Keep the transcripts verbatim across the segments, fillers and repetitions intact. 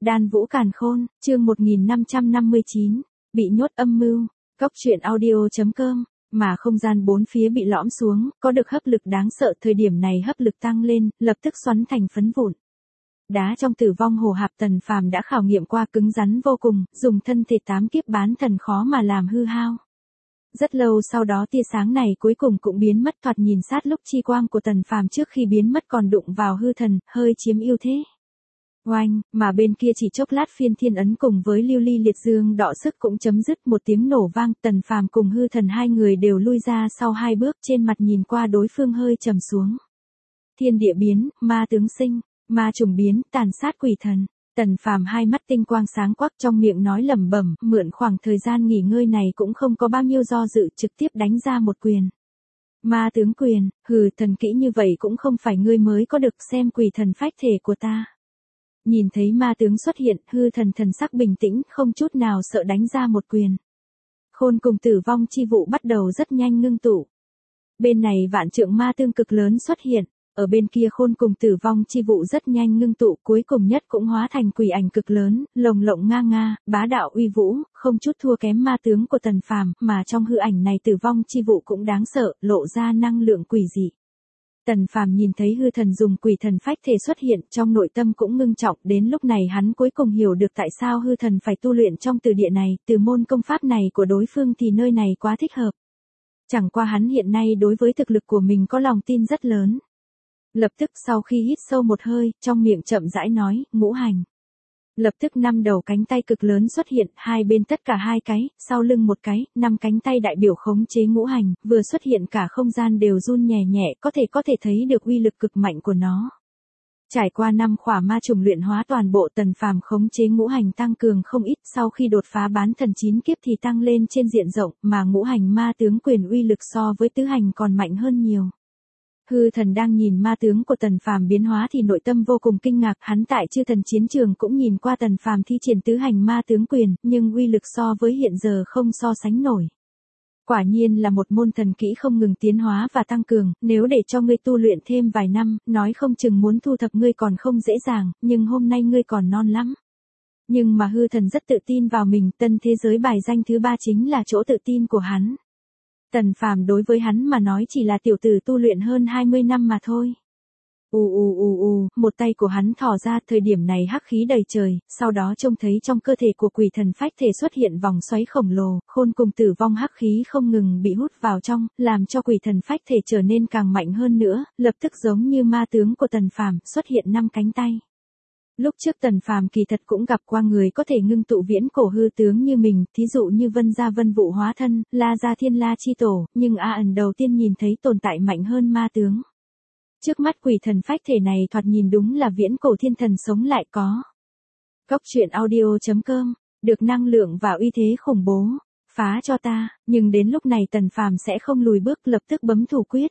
Đan Vũ Càn Khôn, chương một nghìn năm trăm năm mươi chín, bị nhốt âm mưu, Cóc truyện audio chấm com, mà không gian bốn phía bị lõm xuống, có được hấp lực đáng sợ, thời điểm này hấp lực tăng lên, lập tức xoắn thành phấn vụn. Đá trong Tử Vong Hồ Hạp Tần Phàm đã khảo nghiệm qua, cứng rắn vô cùng, dùng thân thể tám kiếp bán thần khó mà làm hư hao. Rất lâu sau đó tia sáng này cuối cùng cũng biến mất, thoạt nhìn sát lúc chi quang của Tần Phàm trước khi biến mất còn đụng vào hư thần, hơi chiếm ưu thế. Oanh, mà bên kia chỉ chốc lát phiên thiên ấn cùng với lưu ly liệt dương đọ sức cũng chấm dứt, một tiếng nổ vang, Tần Phàm cùng hư thần hai người đều lui ra sau hai bước, trên mặt nhìn qua đối phương hơi trầm xuống. Thiên địa biến, ma tướng sinh, ma trùng biến, tàn sát quỷ thần. Tần Phàm hai mắt tinh quang sáng quắc, trong miệng nói lẩm bẩm, mượn khoảng thời gian nghỉ ngơi này cũng không có bao nhiêu do dự, trực tiếp đánh ra một quyền. Ma tướng quyền, hừ, thần kỹ như vậy cũng không phải ngươi mới có được, xem quỷ thần phách thể của ta. Nhìn thấy ma tướng xuất hiện, hư thần thần sắc bình tĩnh, không chút nào sợ đánh ra một quyền. Khôn cùng tử vong chi vụ bắt đầu rất nhanh ngưng tụ. Bên này vạn trượng ma tương cực lớn xuất hiện, ở bên kia khôn cùng tử vong chi vụ rất nhanh ngưng tụ, cuối cùng nhất cũng hóa thành quỷ ảnh cực lớn, lồng lộng nga nga, bá đạo uy vũ, không chút thua kém ma tướng của Tần Phàm, mà trong hư ảnh này tử vong chi vụ cũng đáng sợ, lộ ra năng lượng quỷ dị. Tần Phàm nhìn thấy hư thần dùng quỷ thần phách thể xuất hiện, trong nội tâm cũng ngưng trọng, đến lúc này hắn cuối cùng hiểu được tại sao hư thần phải tu luyện trong từ địa này, từ môn công pháp này của đối phương thì nơi này quá thích hợp. Chẳng qua hắn hiện nay đối với thực lực của mình có lòng tin rất lớn. Lập tức sau khi hít sâu một hơi, trong miệng chậm rãi nói, ngũ hành. Lập tức năm đầu cánh tay cực lớn xuất hiện, hai bên tất cả hai cái, sau lưng một cái, năm cánh tay đại biểu khống chế ngũ hành, vừa xuất hiện cả không gian đều run nhẹ nhẹ, có thể có thể thấy được uy lực cực mạnh của nó. Trải qua năm khỏa ma trùng luyện hóa toàn bộ, Tần Phàm khống chế ngũ hành tăng cường không ít, sau khi đột phá bán thần chín kiếp thì tăng lên trên diện rộng, mà ngũ hành ma tướng quyền uy lực so với tứ hành còn mạnh hơn nhiều. Hư thần đang nhìn ma tướng của Tần Phàm biến hóa thì nội tâm vô cùng kinh ngạc, hắn tại chư thần chiến trường cũng nhìn qua Tần Phàm thi triển tứ hành ma tướng quyền, nhưng uy lực so với hiện giờ không so sánh nổi. Quả nhiên là một môn thần kỹ không ngừng tiến hóa và tăng cường, nếu để cho ngươi tu luyện thêm vài năm, nói không chừng muốn thu thập ngươi còn không dễ dàng, nhưng hôm nay ngươi còn non lắm. Nhưng mà hư thần rất tự tin vào mình, tân thế giới bài danh thứ ba chính là chỗ tự tin của hắn. Tần Phàm đối với hắn mà nói chỉ là tiểu tử tu luyện hơn hai mươi năm mà thôi. Ù ù ù ù, một tay của hắn thò ra, thời điểm này hắc khí đầy trời, sau đó trông thấy trong cơ thể của quỷ thần phách thể xuất hiện vòng xoáy khổng lồ, khôn cùng tử vong hắc khí không ngừng bị hút vào trong, làm cho quỷ thần phách thể trở nên càng mạnh hơn nữa, lập tức giống như ma tướng của Tần Phàm, xuất hiện năm cánh tay. Lúc trước Tần Phàm kỳ thật cũng gặp qua người có thể ngưng tụ viễn cổ hư tướng như mình, thí dụ như Vân Gia Vân Vũ hóa thân, La Gia Thiên La chi tổ, nhưng A ẩn đầu tiên nhìn thấy tồn tại mạnh hơn ma tướng. Trước mắt quỷ thần phách thể này thoạt nhìn đúng là viễn cổ thiên thần sống lại có. Cóc truyện audio chấm com, được năng lượng và uy thế khủng bố, phá cho ta, nhưng đến lúc này Tần Phàm sẽ không lùi bước, lập tức bấm thủ quyết.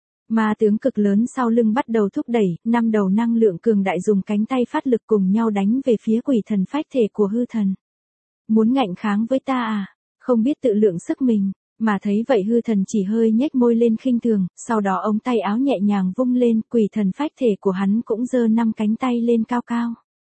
Ma tướng cực lớn sau lưng bắt đầu thúc đẩy, năm đầu năng lượng cường đại dùng cánh tay phát lực cùng nhau đánh về phía quỷ thần phách thể của hư thần. Muốn ngạnh kháng với ta à, không biết tự lượng sức mình, mà thấy vậy hư thần chỉ hơi nhếch môi lên khinh thường, sau đó ống tay áo nhẹ nhàng vung lên, quỷ thần phách thể của hắn cũng giơ năm cánh tay lên cao cao.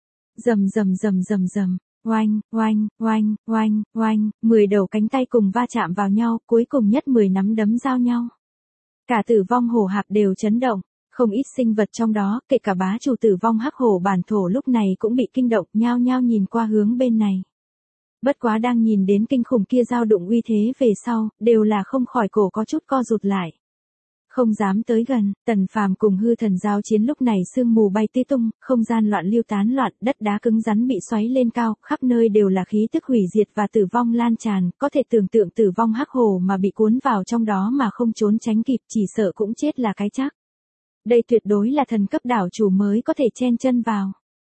Rầm rầm rầm rầm rầm, oanh, oanh, oanh, oanh, oanh, mười đầu cánh tay cùng va chạm vào nhau, cuối cùng nhất mười nắm đấm giao nhau. Cả Tử Vong Hồ Hạp đều chấn động, không ít sinh vật trong đó, kể cả bá chủ Tử Vong Hắc Hổ bản thổ lúc này cũng bị kinh động, nhao nhao nhìn qua hướng bên này. Bất quá đang nhìn đến kinh khủng kia dao động uy thế về sau, đều là không khỏi cổ có chút co rụt lại. Không dám tới gần, Tần Phàm cùng hư thần giao chiến lúc này sương mù bay tứ tung, không gian loạn lưu tán loạn, đất đá cứng rắn bị xoáy lên cao, khắp nơi đều là khí tức hủy diệt và tử vong lan tràn, có thể tưởng tượng Tử Vong Hắc Hổ mà bị cuốn vào trong đó mà không trốn tránh kịp, chỉ sợ cũng chết là cái chắc. Đây tuyệt đối là thần cấp đảo chủ mới có thể chen chân vào.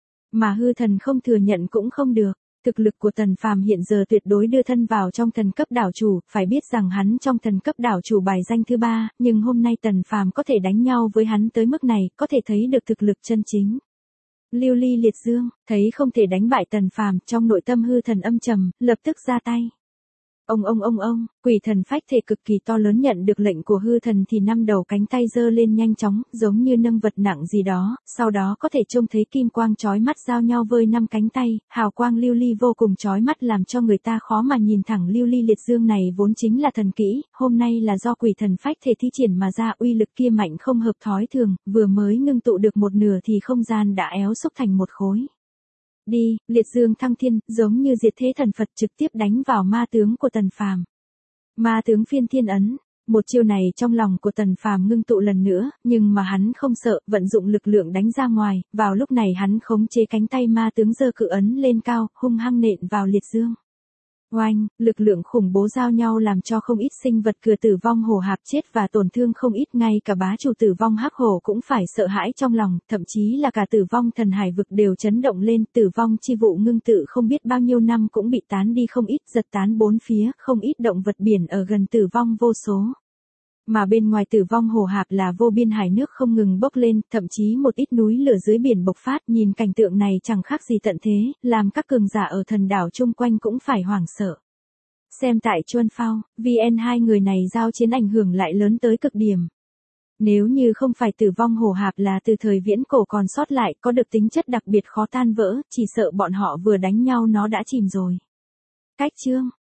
Mà hư thần không thừa nhận cũng không được. Thực lực của Tần Phàm hiện giờ tuyệt đối đưa thân vào trong thần cấp đảo chủ, phải biết rằng hắn trong thần cấp đảo chủ bài danh thứ ba, nhưng hôm nay Tần Phàm có thể đánh nhau với hắn tới mức này, có thể thấy được thực lực chân chính. Lưu ly liệt dương, thấy không thể đánh bại Tần Phàm, trong nội tâm hư thần âm trầm, lập tức ra tay. Ông ông ông ông, quỷ thần phách thể cực kỳ to lớn nhận được lệnh của hư thần thì năm đầu cánh tay giơ lên nhanh chóng, giống như nâng vật nặng gì đó, sau đó có thể trông thấy kim quang chói mắt giao nhau với năm cánh tay, hào quang lưu ly vô cùng chói mắt làm cho người ta khó mà nhìn thẳng. Lưu ly liệt dương này vốn chính là thần kỹ, hôm nay là do quỷ thần phách thể thi triển mà ra, uy lực kia mạnh không hợp thói thường, vừa mới ngưng tụ được một nửa thì không gian đã éo xúc thành một khối. Đi, liệt dương thăng thiên, giống như diệt thế thần Phật trực tiếp đánh vào ma tướng của Tần Phàm. Ma tướng phiên thiên ấn, một chiêu này trong lòng của Tần Phàm ngưng tụ lần nữa, nhưng mà hắn không sợ, vận dụng lực lượng đánh ra ngoài, vào lúc này hắn khống chế cánh tay ma tướng giơ cự ấn lên cao, hung hăng nện vào liệt dương. Oanh, lực lượng khủng bố giao nhau làm cho không ít sinh vật cửa tử vong hổ hạp chết và tổn thương không ít, ngay cả bá chủ tử vong hắc hổ cũng phải sợ hãi trong lòng, thậm chí là cả tử vong thần hải vực đều chấn động lên, tử vong chi vụ ngưng tự không biết bao nhiêu năm cũng bị tán đi không ít, giật tán bốn phía, không ít động vật biển ở gần tử vong vô số. Mà bên ngoài tử vong hồ hạp là vô biên hải nước không ngừng bốc lên, thậm chí một ít núi lửa dưới biển bộc phát, nhìn cảnh tượng này chẳng khác gì tận thế, làm các cường giả ở thần đảo chung quanh cũng phải hoảng sợ. Xem tại Chuân Phao, vê en hai người này giao chiến ảnh hưởng lại lớn tới cực điểm. Nếu như không phải tử vong hồ hạp là từ thời viễn cổ còn sót lại, có được tính chất đặc biệt khó tan vỡ, chỉ sợ bọn họ vừa đánh nhau nó đã chìm rồi. Cách chương